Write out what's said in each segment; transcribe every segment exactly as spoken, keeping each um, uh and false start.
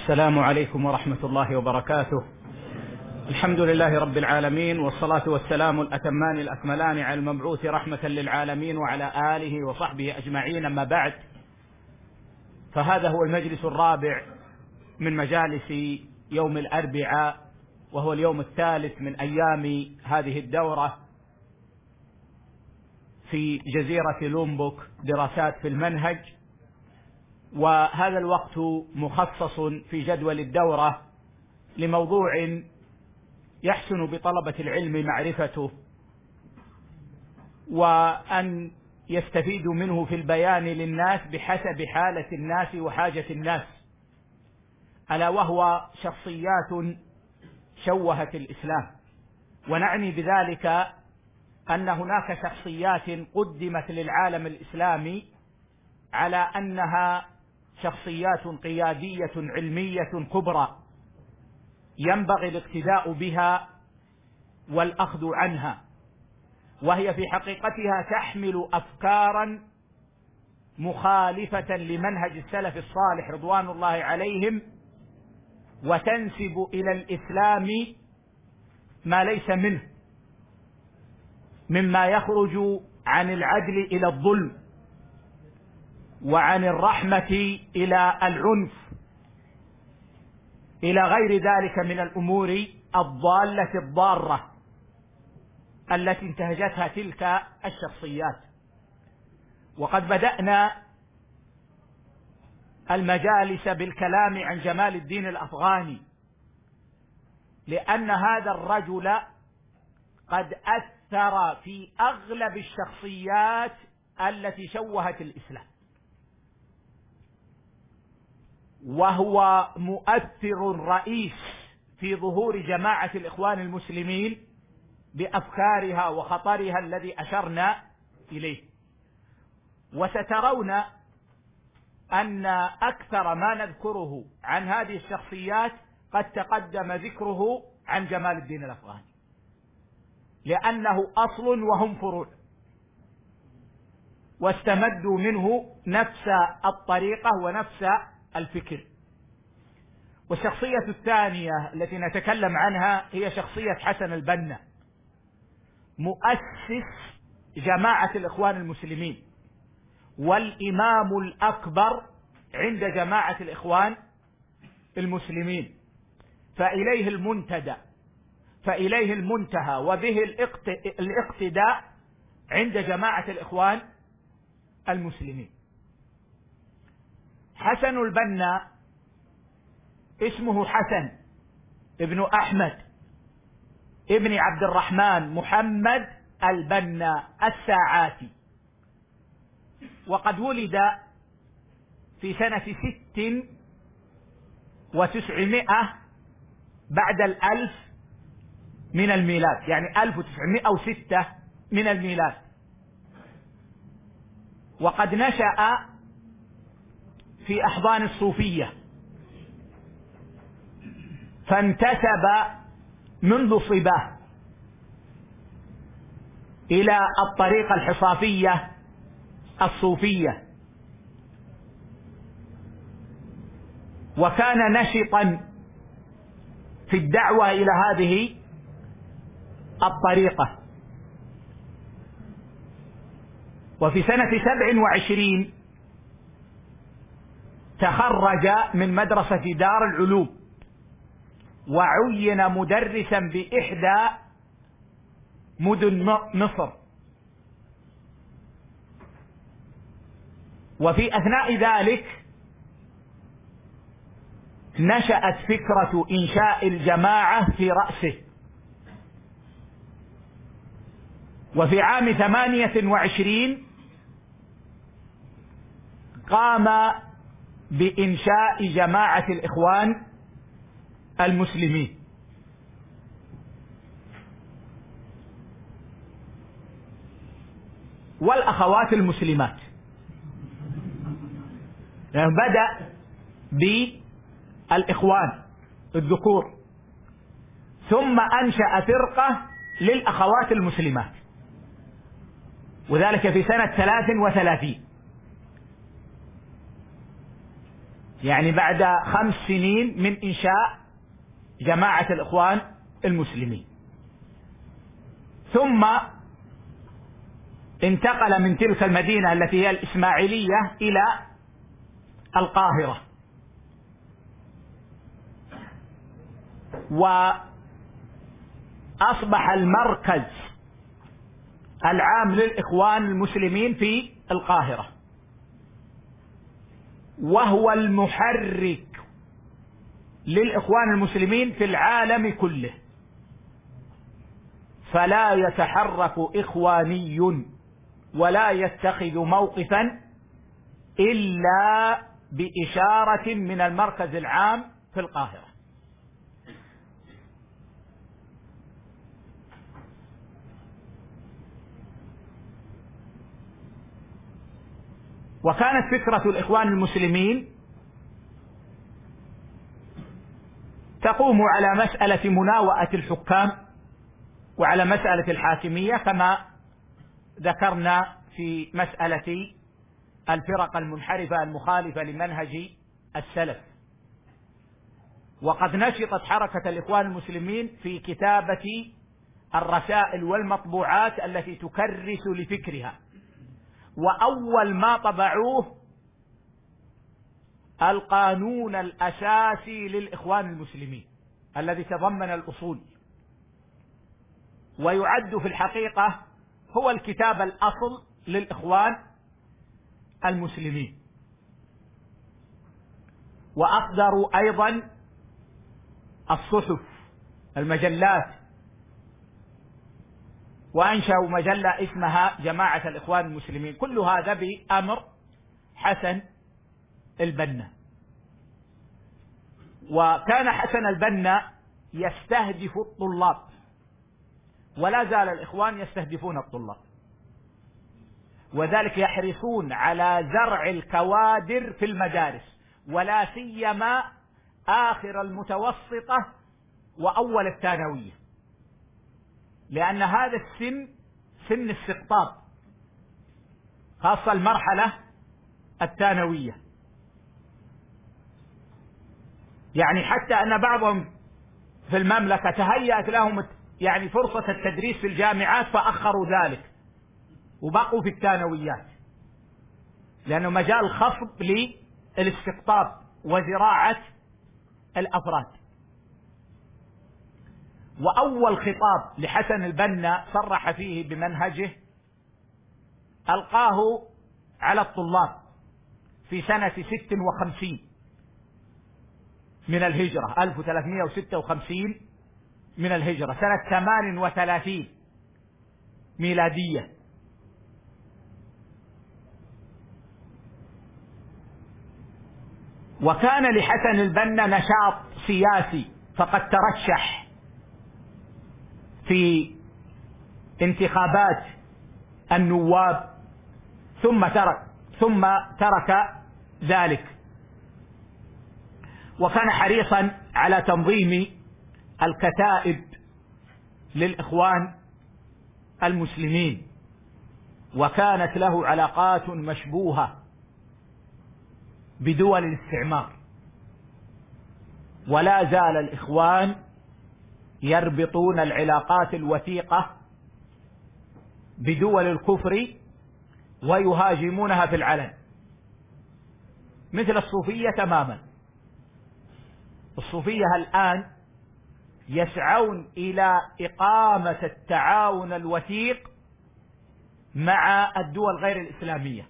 السلام عليكم ورحمة الله وبركاته. الحمد لله رب العالمين، والصلاة والسلام الأتمان الأكملان على المبعوث رحمة للعالمين وعلى آله وصحبه أجمعين. أما بعد، فهذا هو المجلس الرابع من مجالس يوم الأربعاء، وهو اليوم الثالث من أيام هذه الدورة في جزيرة لومبوك، دراسات في المنهج. وهذا الوقت مخصص في جدول الدورة لموضوع يحسن بطلبة العلم معرفته وأن يستفيدوا منه في البيان للناس بحسب حالة الناس وحاجة الناس، ألا وهو شخصيات شوهت الإسلام. ونعني بذلك أن هناك شخصيات قدمت للعالم الإسلامي على أنها شخصيات قيادية علمية كبرى ينبغي الاقتداء بها والأخذ عنها، وهي في حقيقتها تحمل أفكارا مخالفة لمنهج السلف الصالح رضوان الله عليهم، وتنسب إلى الإسلام ما ليس منه، مما يخرج عن العدل إلى الظلم، وعن الرحمة إلى العنف، إلى غير ذلك من الأمور الضالة الضارة التي انتهجتها تلك الشخصيات. وقد بدأنا المجالس بالكلام عن جمال الدين الأفغاني، لأن هذا الرجل قد أثر في أغلب الشخصيات التي شوهت الإسلام، وهو مؤثر رئيس في ظهور جماعة الإخوان المسلمين بأفكارها وخطرها الذي أشرنا إليه. وسترون أن أكثر ما نذكره عن هذه الشخصيات قد تقدم ذكره عن جمال الدين الأفغاني، لأنه أصل وهم فروع، واستمدوا منه نفس الطريقة ونفس الفكر. والشخصية الثانية التي نتكلم عنها هي شخصية حسن البنا، مؤسس جماعة الإخوان المسلمين والإمام الأكبر عند جماعة الإخوان المسلمين، فإليه المنتدى، فإليه المنتهى، وبه الاقتداء عند جماعة الإخوان المسلمين. حسن البنا اسمه حسن ابن أحمد ابن عبد الرحمن محمد البنا الساعاتي، وقد ولد في سنة ست وتسعمائة بعد الألف من الميلاد، يعني ألف وتسعمائة وستة من الميلاد. وقد نشأ في أحضان الصوفية، فانتسب منذ صباه إلى الطريقة الحصافية الصوفية، وكان نشطا في الدعوة إلى هذه الطريقة. وفي سنة سبع وعشرين تخرج من مدرسة دار العلوم، وعين مدرسا بإحدى مدن مصر. وفي أثناء ذلك نشأت فكرة إنشاء الجماعة في رأسه، وفي عام ثمانية وعشرين قام بإنشاء جماعة الإخوان المسلمين. والأخوات المسلمات، يعني بدأ بالإخوان الذكور، ثم أنشأ فرقة للأخوات المسلمات، وذلك في سنة ثلاث وثلاثين. يعني بعد خمس سنين من إنشاء جماعة الإخوان المسلمين. ثم انتقل من تلك المدينة التي هي الإسماعيلية إلى القاهرة، وأصبح المركز العام للإخوان المسلمين في القاهرة، وهو المحرك للإخوان المسلمين في العالم كله. فلا يتحرك إخواني ولا يتخذ موقفا إلا بإشارة من المركز العام في القاهرة. وكانت فكرة الإخوان المسلمين تقوم على مسألة مناوئة الحكام وعلى مسألة الحاكمية، كما ذكرنا في مسألة الفرق المنحرفة المخالفة لمنهج السلف. وقد نشطت حركة الإخوان المسلمين في كتابة الرسائل والمطبوعات التي تكرس لفكرها، وأول ما طبعوه القانون الأساسي للإخوان المسلمين الذي تضمن الأصول، ويعد في الحقيقة هو الكتاب الأصل للإخوان المسلمين. وأصدروا أيضا الصحف، المجلات، وأنشأوا مجلة اسمها جماعة الإخوان المسلمين، كل هذا بأمر حسن البنا. وكان حسن البنا يستهدف الطلاب، ولا زال الإخوان يستهدفون الطلاب، وذلك يحرصون على زرع الكوادر في المدارس، ولا سيما آخر المتوسطة وأول الثانوية، لأن هذا السن سن استقطاب، خاصة المرحلة الثانوية. يعني حتى أن بعضهم في المملكة تهيأت لهم يعني فرصة التدريس في الجامعات فأخروا ذلك وبقوا في الثانويات، لأنه مجال خصب للاستقطاب وزراعة الأفراد. وأول خطاب لحسن البنا صرح فيه بمنهجه ألقاه على الطلاب في سنة ست وخمسين من الهجرة، ألف وثلاثمائة وستة وخمسين من الهجرة، سنة ثمان وثلاثين ميلادية. وكان لحسن البنا نشاط سياسي، فقد ترشح في انتخابات النواب ثم ترك ثم ترك ذلك. وكان حريصا على تنظيم الكتائب للإخوان المسلمين، وكانت له علاقات مشبوهة بدول الاستعمار، ولا زال الإخوان يربطون العلاقات الوثيقة بدول الكفر ويهاجمونها في العلن، مثل الصوفية تماما. الصوفية الآن يسعون إلى إقامة التعاون الوثيق مع الدول غير الإسلامية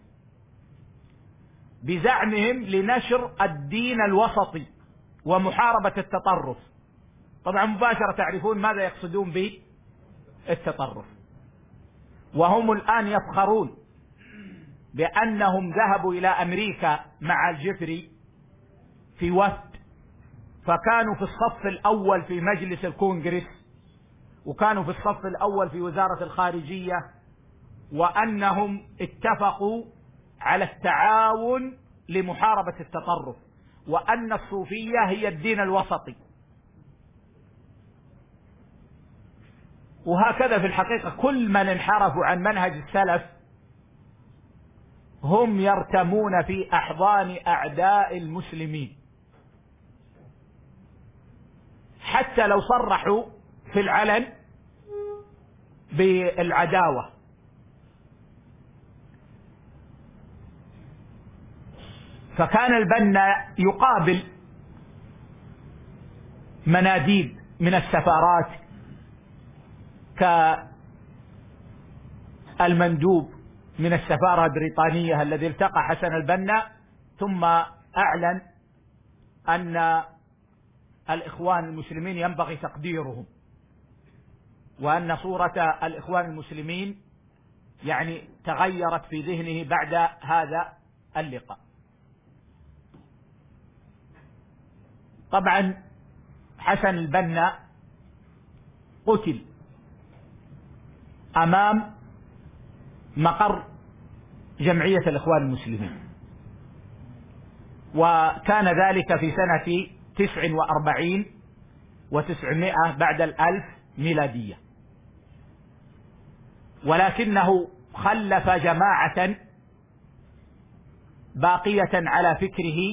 بزعمهم لنشر الدين الوسطي ومحاربة التطرف. طبعا مباشرة تعرفون ماذا يقصدون بالتطرف، وهم الآن يفخرون بأنهم ذهبوا إلى أمريكا مع الجفري في وفد، فكانوا في الصف الأول في مجلس الكونغرس، وكانوا في الصف الأول في وزارة الخارجية، وأنهم اتفقوا على التعاون لمحاربة التطرف، وأن الصوفية هي الدين الوسطي. وهكذا في الحقيقة كل من انحرفوا عن منهج السلف هم يرتمون في أحضان أعداء المسلمين، حتى لو صرحوا في العلن بالعداوة. فكان البنا يقابل مناديب من السفارات كالمندوب من السفارة البريطانية الذي التقى حسن البنا، ثم أعلن أن الإخوان المسلمين ينبغي تقديرهم، وأن صورة الإخوان المسلمين يعني تغيرت في ذهنه بعد هذا اللقاء. طبعا حسن البنا قتل أمام مقر جمعية الإخوان المسلمين، وكان ذلك في سنة تسع وأربعين وتسعمائة بعد الألف ميلادية، ولكنه خلف جماعة باقية على فكره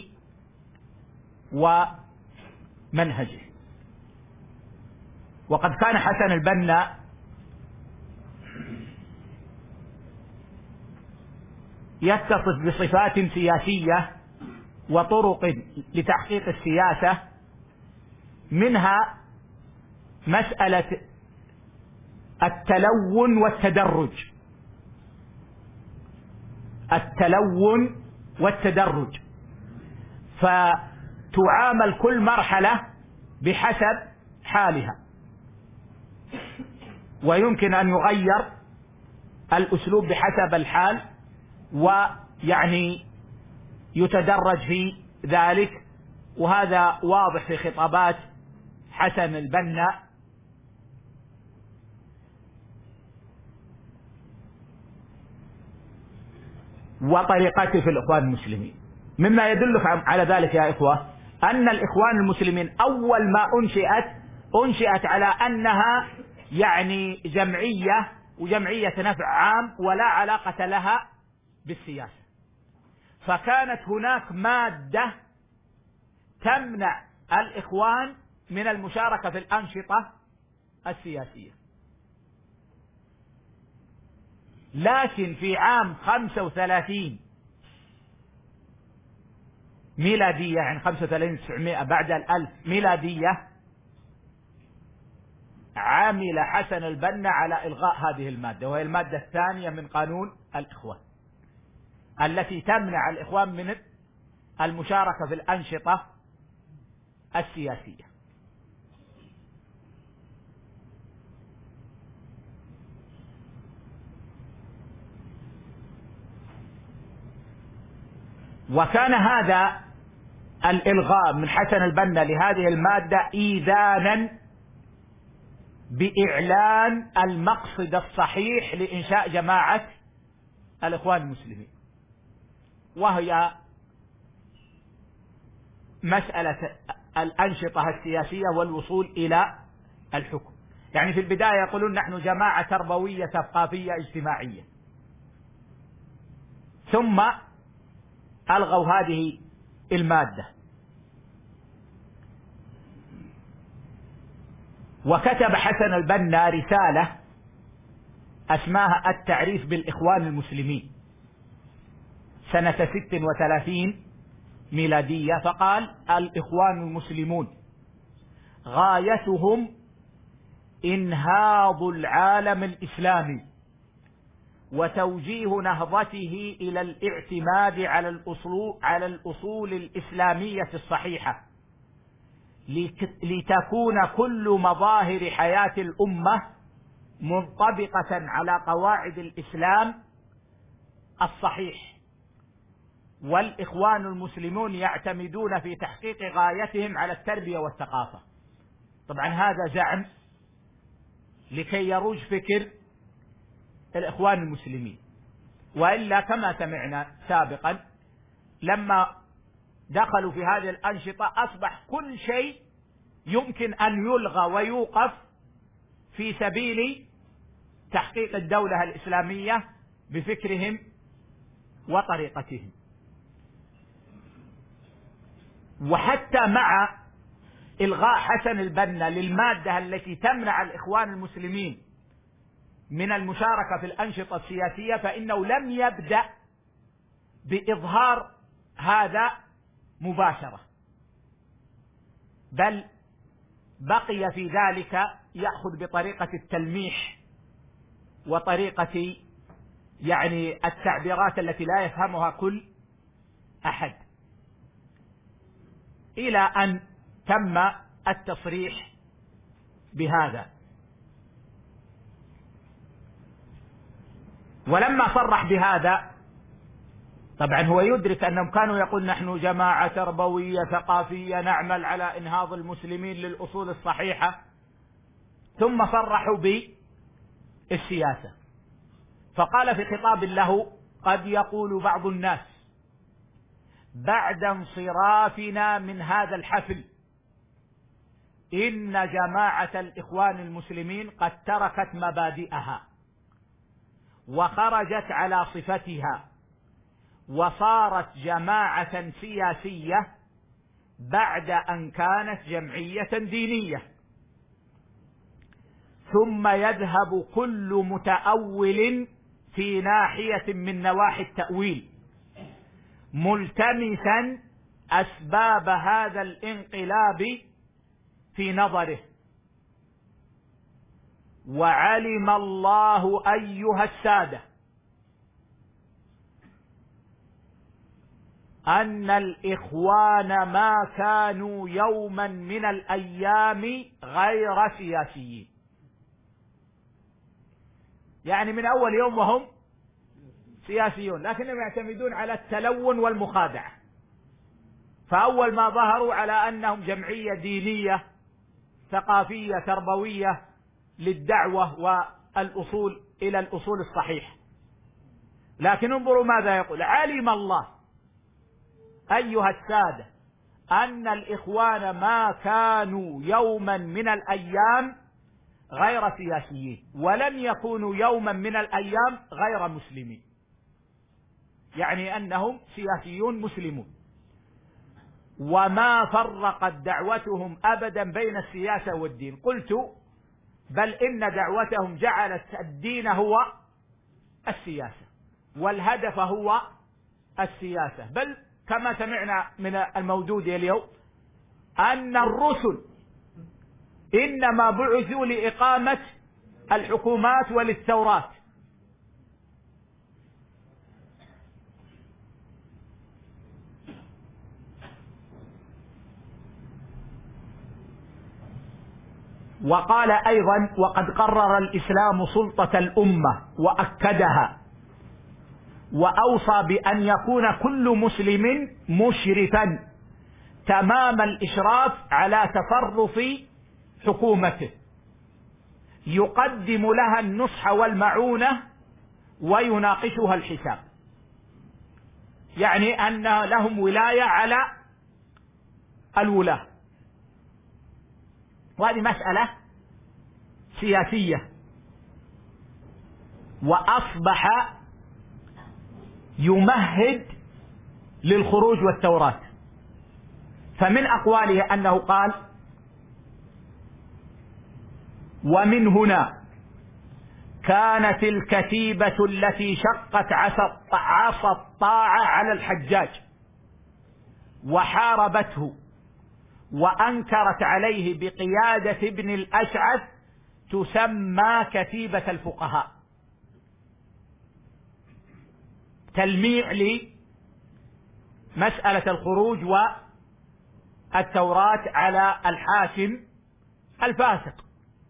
ومنهجه. وقد كان حسن البنا يتصف بصفات سياسية وطرق لتحقيق السياسة، منها مسألة التلون والتدرج. التلون والتدرج، فتعامل كل مرحلة بحسب حالها، ويمكن أن يغير الأسلوب بحسب الحال، ويعني يتدرج في ذلك. وهذا واضح في خطابات حسن البنا وطريقته في الإخوان المسلمين. مما يدلك على ذلك يا إخوة أن الإخوان المسلمين أول ما أنشئت أنشئت على أنها يعني جمعية، وجمعية نفع عام ولا علاقة لها بالسياسة. فكانت هناك مادة تمنع الإخوان من المشاركة في الأنشطة السياسية. لكن في عام خمسة وثلاثين ميلادية، يعني خمسة وثلاثين تسعمائة بعد الألف ميلادية، عمل حسن البنا على إلغاء هذه المادة، وهي المادة الثانية من قانون الإخوان التي تمنع الإخوان من المشاركة في الأنشطة السياسية. وكان هذا الإلغاء من حسن البنا لهذه المادة إيذانا بإعلان المقصد الصحيح لإنشاء جماعة الإخوان المسلمين، وهي مسألة الأنشطة السياسية والوصول إلى الحكم. يعني في البداية يقولون نحن جماعة تربوية ثقافية اجتماعية، ثم ألغوا هذه المادة. وكتب حسن البنا رسالة اسماها التعريف بالإخوان المسلمين سنة ست وثلاثين ميلادية، فقال: الإخوان المسلمون غايتهم إنهاض العالم الإسلامي وتوجيه نهضته إلى الاعتماد على الأصول, على الأصول الإسلامية الصحيحة، لتكون كل مظاهر حياة الأمة منطبقة على قواعد الإسلام الصحيح، والإخوان المسلمون يعتمدون في تحقيق غايتهم على التربية والثقافة. طبعا هذا زعم لكي يروج فكر الإخوان المسلمين، وإلا كما سمعنا سابقا لما دخلوا في هذه الأنشطة أصبح كل شيء يمكن أن يلغى ويوقف في سبيل تحقيق الدولة الإسلامية بفكرهم وطريقتهم. وحتى مع إلغاء حسن البنا للمادة التي تمنع الإخوان المسلمين من المشاركة في الأنشطة السياسية، فإنه لم يبدأ بإظهار هذا مباشرة، بل بقي في ذلك يأخذ بطريقة التلميح وطريقة يعني التعبيرات التي لا يفهمها كل أحد، إلى أن تم التصريح بهذا. ولما صرح بهذا طبعا هو يدرك أنهم كانوا يقول نحن جماعة تربوية ثقافية نعمل على إنهاض المسلمين للأصول الصحيحة، ثم صرحوا بالسياسة. فقال في خطاب له: قد يقول بعض الناس بعد انصرافنا من هذا الحفل إن جماعة الإخوان المسلمين قد تركت مبادئها وخرجت على صفتها وصارت جماعة سياسية بعد أن كانت جمعية دينية، ثم يذهب كل متأول في ناحية من نواحي التأويل ملتمسا أسباب هذا الانقلاب في نظره. وعلم الله أيها السادة أن الإخوان ما كانوا يوما من الأيام غير سياسيين، يعني من أول يوم وهم سياسيون، لكنهم يعتمدون على التلون والمخادعة. فأول ما ظهروا على أنهم جمعية دينية ثقافية تربوية للدعوة والأصول إلى الأصول الصحيحة، لكن انظروا ماذا يقول: علم الله أيها السادة أن الإخوان ما كانوا يوما من الأيام غير سياسيين، ولم يكونوا يوما من الأيام غير مسلمين، يعني أنهم سياسيون مسلمون، وما فرقت دعوتهم أبدا بين السياسة والدين. قلت: بل إن دعوتهم جعلت الدين هو السياسة والهدف هو السياسة، بل كما سمعنا من الموجود اليوم أن الرسل إنما بعثوا لإقامة الحكومات وللثورات. وقال أيضا: وقد قرر الإسلام سلطة الأمة وأكدها، وأوصى بأن يكون كل مسلم مشرفا تمام الإشراف على تصرف حكومته، يقدم لها النصح والمعونة ويناقشها الحساب، يعني أن لهم ولاية على الولاة، وهذه مسألة سياسية. وأصبح يمهد للخروج والثورات، فمن أقواله أنه قال: ومن هنا كانت الكتيبة التي شقت عصا الطاعة على الحجاج وحاربته وأنكرت عليه بقيادة ابن الأشعث تسمى كتيبة الفقهاء، تلميع لمسألة الخروج والثورات على الحاكم الفاسق.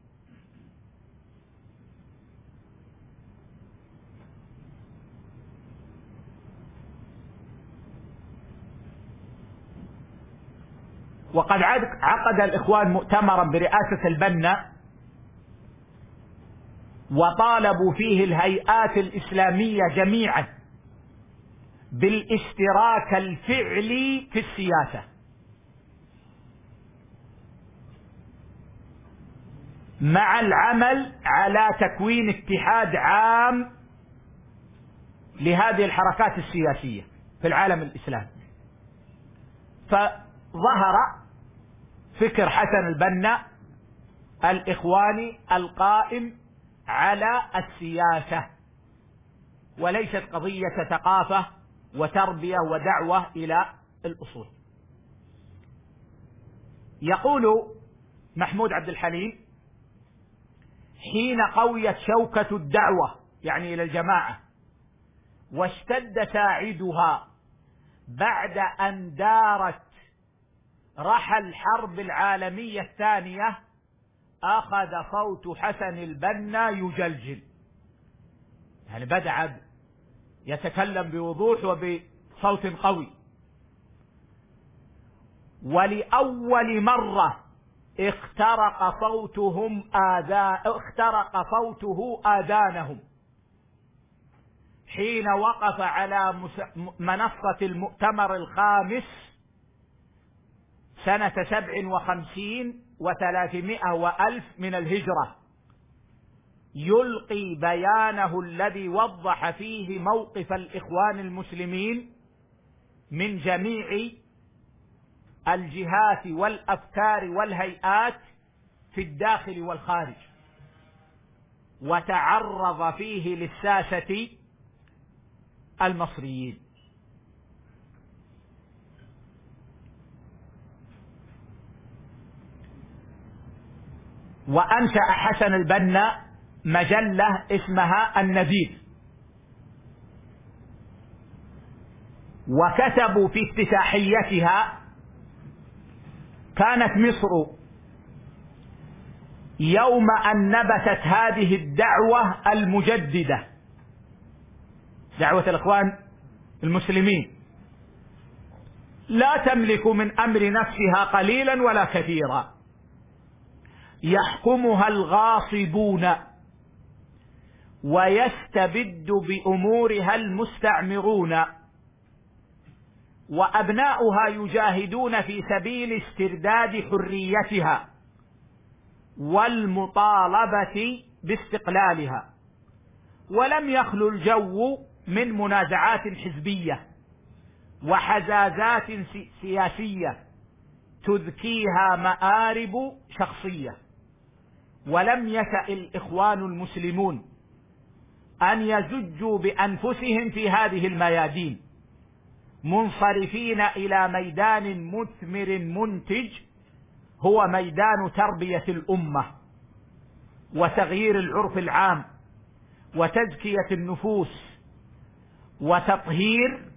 وقد عقد الإخوان مؤتمرا برئاسة البنا وطالبوا فيه الهيئات الإسلامية جميعا بالاشتراك الفعلي في السياسة، مع العمل على تكوين اتحاد عام لهذه الحركات السياسية في العالم الإسلامي. فظهر فكر حسن البنا الإخواني القائم على السياسة، وليست قضية ثقافة وتربية ودعوة إلى الأصول. يقول محمود عبد الحليم: حين قويت شوكة الدعوة يعني إلى الجماعة واشتد ساعدها بعد أن دارت رحى الحرب العالمية الثانية، أخذ صوت حسن البنا يجلجل، يعني بدأ يتكلم بوضوح وبصوت قوي. ولأول مرة اخترق صوتهم آذان اخترق صوته آذانهم حين وقف على منصة المؤتمر الخامس سنة سبع وخمسين وثلاثمائة وألف من الهجرة، يلقي بيانه الذي وضح فيه موقف الإخوان المسلمين من جميع الجهات والأفكار والهيئات في الداخل والخارج، وتعرض فيه للساسة المصريين. وأنشأ حسن البنا مجلة اسمها النذير، وكتبوا في افتتاحيتها: كانت مصر يوم أن نبتت هذه الدعوة المجددة، دعوة الإخوان المسلمين، لا تملك من أمر نفسها قليلا ولا كثيرا، يحكمها الغاصبون ويستبد بأمورها المستعمرون، وأبناؤها يجاهدون في سبيل استرداد حريتها والمطالبة باستقلالها، ولم يخلو الجو من منازعات حزبية وحزازات سياسية تذكيها مآرب شخصية. ولم يشأ الإخوان المسلمون أن يزجوا بأنفسهم في هذه الميادين، منصرفين إلى ميدان مثمر منتج هو ميدان تربية الأمة وتغيير العرف العام وتزكية النفوس وتطهير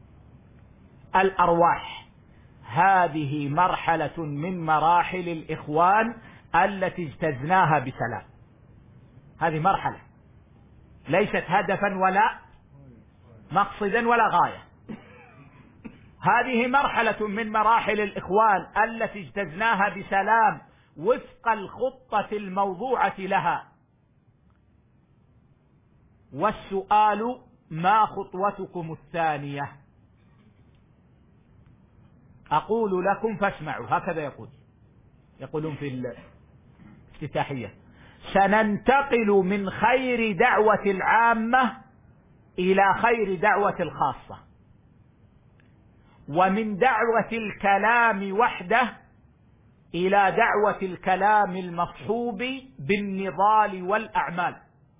الأرواح. هذه مرحلة من مراحل الإخوان التي اجتزناها بسلام. هذه مرحلة ليست هدفا ولا مقصدا ولا غاية، هذه مرحلة من مراحل الإخوان التي اجتزناها بسلام وفق الخطة الموضوعة لها. والسؤال: ما خطوتكم الثانية؟ أقول لكم فاسمعوا. هكذا يقول يقولون في الافتتاحية: سننتقل من خير دعوة العامة إلى خير دعوة الخاصة، ومن دعوة الكلام وحده إلى دعوة الكلام المصحوب بالنضال والأعمال،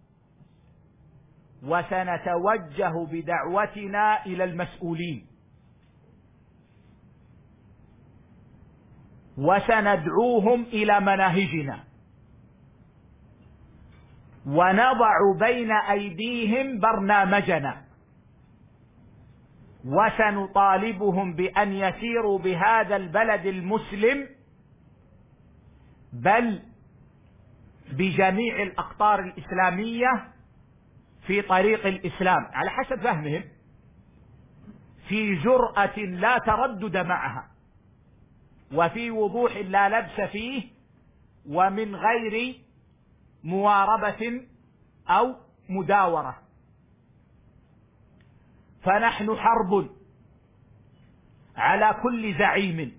وسنتوجه بدعوتنا إلى المسؤولين، وسندعوهم إلى مناهجنا، ونضع بين أيديهم برنامجنا، وسنطالبهم بأن يسيروا بهذا البلد المسلم بل بجميع الأقطار الإسلامية في طريق الإسلام على حسب فهمهم، في جرأة لا تردد معها، وفي وضوح لا لبس فيه، ومن غير مواربة أو مداورة. فنحن حرب على كل زعيم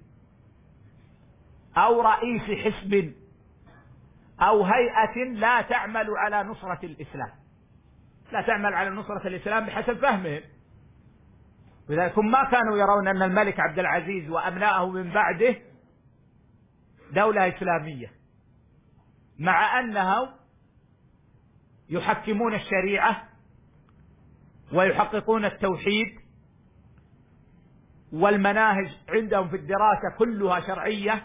أو رئيس حزب أو هيئة لا تعمل على نصرة الإسلام، لا تعمل على نصرة الإسلام بحسب فهمهم. لذلك هم ما كانوا يرون أن الملك عبد العزيز وأبنائه من بعده دولة إسلامية، مع أنهم يحكمون الشريعة ويحققون التوحيد، والمناهج عندهم في الدراسة كلها شرعية،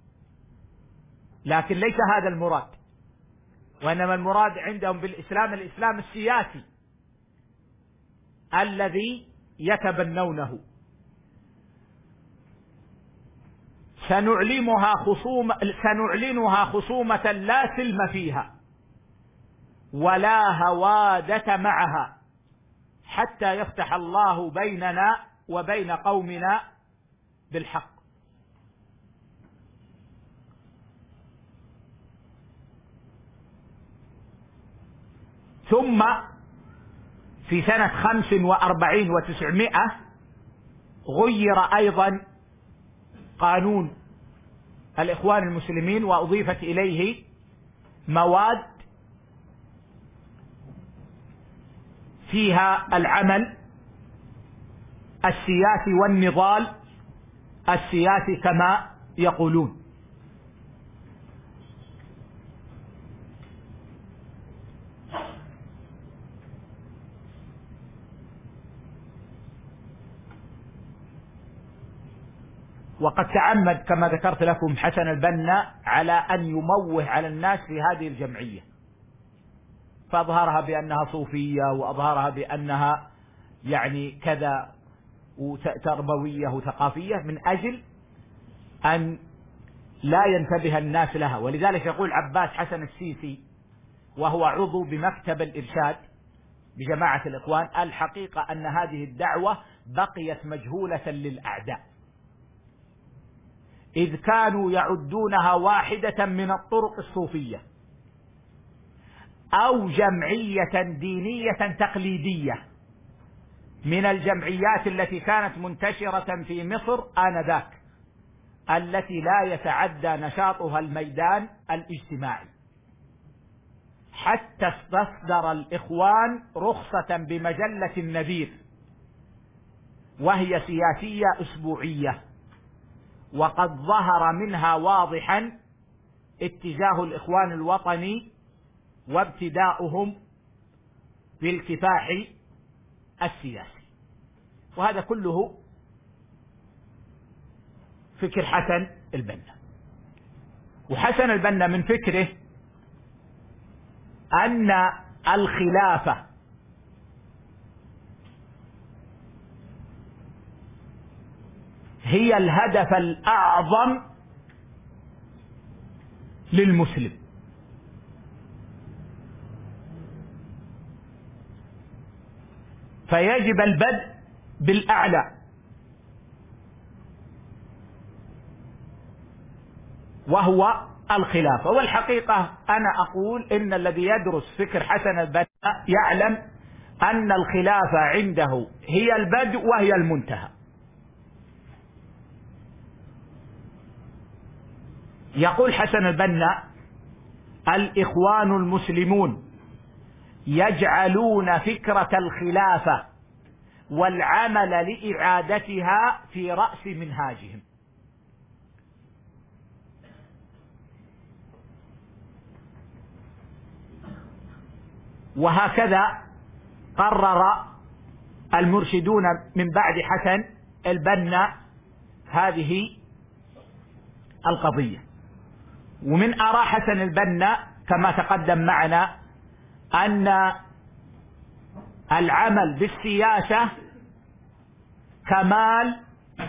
لكن ليس هذا المراد، وإنما المراد عندهم بالإسلام الإسلام السياسي الذي يتبنونه. سنعلمها خصومة سنعلنها خصومة لا سلم فيها ولا هوادة معها حتى يفتح الله بيننا وبين قومنا بالحق. ثم في سنة خمس وأربعين وتسعمائة غير أيضا قانون الإخوان المسلمين، وأضيفت إليه مواد فيها العمل السياسي والنضال السياسي كما يقولون. وقد تعمد كما ذكرت لكم حسن البنا على أن يموه على الناس في هذه الجمعية، فأظهرها بأنها صوفية، وأظهرها بأنها يعني كذا وتربوية وثقافية، من أجل أن لا ينتبه الناس لها. ولذلك يقول عباس حسن السيسي وهو عضو بمكتب الإرشاد بجماعة الإخوان: الحقيقة أن هذه الدعوة بقيت مجهولة للأعداء، إذ كانوا يعدونها واحدة من الطرق الصوفية أو جمعية دينية تقليدية من الجمعيات التي كانت منتشرة في مصر آنذاك، التي لا يتعدى نشاطها الميدان الاجتماعي، حتى استصدر الإخوان رخصة بمجلة النذير وهي سياسية أسبوعية، وقد ظهر منها واضحا اتجاه الإخوان الوطني وابتداؤهم بالكفاح السياسي. وهذا كله فكر حسن البنا. وحسن البنا من فكره أن الخلافة هي الهدف الأعظم للمسلم، فيجب البدء بالأعلى، وهو الخلافة. والحقيقة أنا أقول إن الذي يدرس فكر حسن البنا يعلم أن الخلافة عنده هي البدء وهي المنتهى. يقول حسن البنا: الإخوان المسلمون يجعلون فكرة الخلافة والعمل لإعادتها في رأس منهاجهم. وهكذا قرر المرشدون من بعد حسن البنا هذه القضية. ومن آراء حسن البنا كما تقدم معنا أن العمل بالسياسة كمال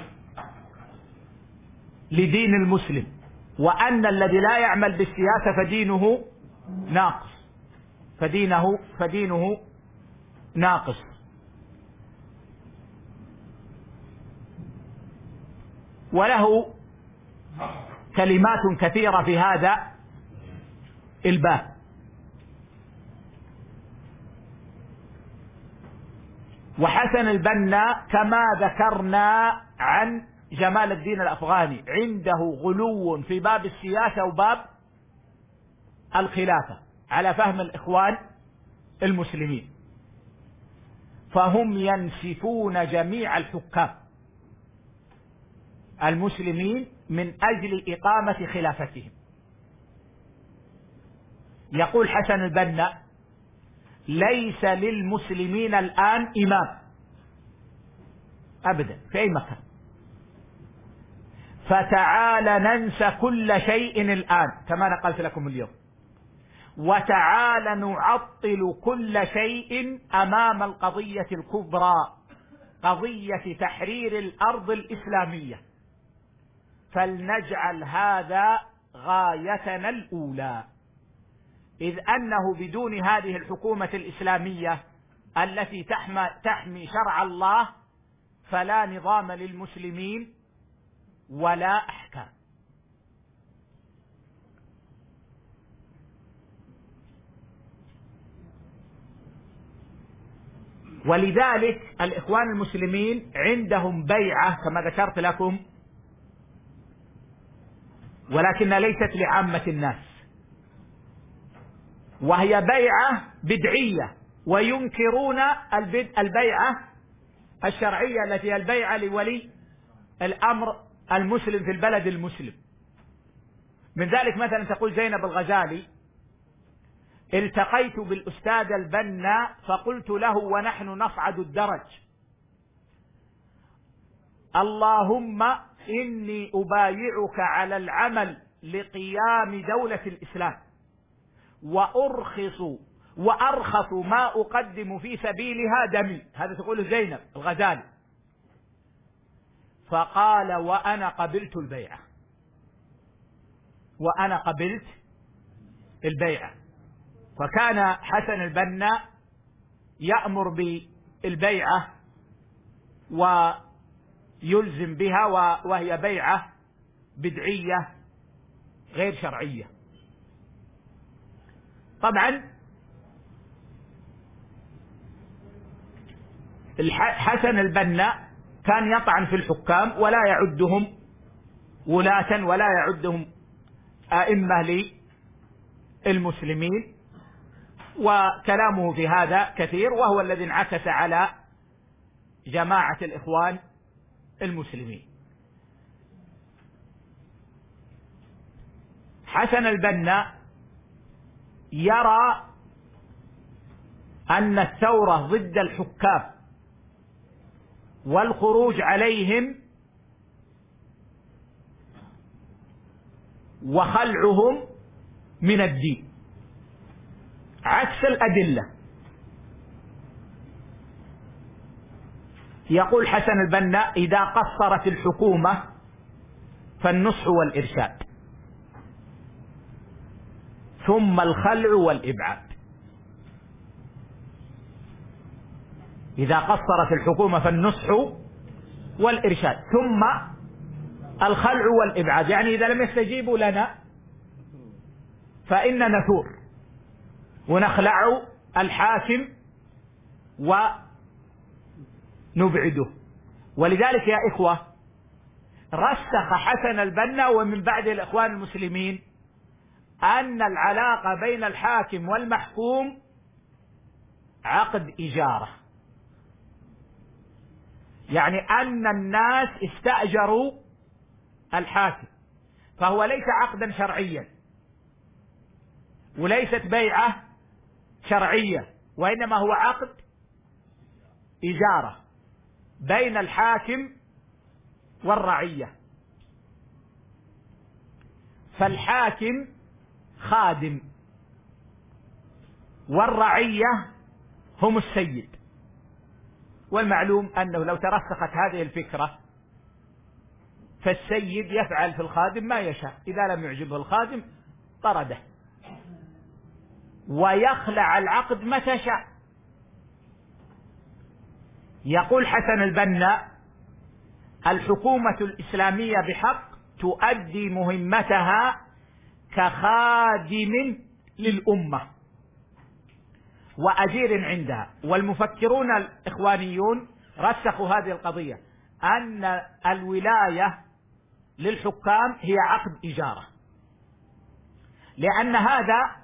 لدين المسلم، وأن الذي لا يعمل بالسياسة فدينه ناقص فدينه فدينه ناقص. وله كلمات كثيرة في هذا الباب. وحسن البنا كما ذكرنا عن جمال الدين الأفغاني عنده غلو في باب السياسة وباب الخلافة على فهم الإخوان المسلمين. فهم ينسفون جميع الحكام المسلمين من أجل إقامة خلافتهم. يقول حسن البنا: ليس للمسلمين الآن إمام أبدا في أي مكان، فتعال ننسى كل شيء الآن كما نقلت لكم اليوم، وتعال نعطل كل شيء أمام القضية الكبرى، قضية تحرير الأرض الإسلامية، فلنجعل هذا غايتنا الأولى، إذ أنه بدون هذه الحكومة الإسلامية التي تحمي, تحمي شرع الله فلا نظام للمسلمين ولا أحكام. ولذلك الإخوان المسلمين عندهم بيعة كما ذكرت لكم، ولكن ليست لعامة الناس، وهي بيعة بدعية، وينكرون البيعة الشرعية التي هي البيعة لولي الأمر المسلم في البلد المسلم. من ذلك مثلا تقول زينب الغزالي: التقيت بالأستاذ البنا فقلت له ونحن نصعد الدرج: اللهم إني أبايعك على العمل لقيام دولة الإسلام، وأرخص وأرخص ما أقدم في سبيلها دمي. هذا تقول زينب الغزالي. فقال: وأنا قبلت البيعة، وأنا قبلت البيعة. فكان حسن البنا يأمر بالبيعة ويلزم بها، وهي بيعة بدعية غير شرعية. طبعا حسن البنا كان يطعن في الحكام ولا يعدهم ولاة ولا يعدهم أئمة للمسلمين، وكلامه في هذا كثير، وهو الذي انعكس على جماعة الإخوان المسلمين. حسن البنا يرى أن الثورة ضد الحكام والخروج عليهم وخلعهم من الدين، عكس الأدلة. يقول حسن البنا: إذا قصرت الحكومة فالنصح والإرشاد، ثم الخلع والإبعاد. إذا قصرت الحكومة فالنصح والإرشاد، ثم الخلع والإبعاد، يعني إذا لم يستجيبوا لنا فإن نثور ونخلع الحاكم ونبعده. ولذلك يا إخوة رسخ حسن البنا ومن بعد الإخوان المسلمين أن العلاقة بين الحاكم والمحكوم عقد إجارة، يعني أن الناس استأجروا الحاكم، فهو ليس عقدا شرعيا وليست بيعة شرعية، وإنما هو عقد إجارة بين الحاكم والرعية. فالحاكم خادم والرعية هم السيد. والمعلوم أنه لو ترسخت هذه الفكرة فالسيد يفعل في الخادم ما يشاء، إذا لم يعجبه الخادم طرده ويخلع العقد متى شاء. يقول حسن البنا: الحكومة الإسلامية بحق تؤدي مهمتها كخادم للأمة وأجير عندها. والمفكرون الإخوانيون رسخوا هذه القضية، أن الولاية للحكام هي عقد إجارة، لأن هذا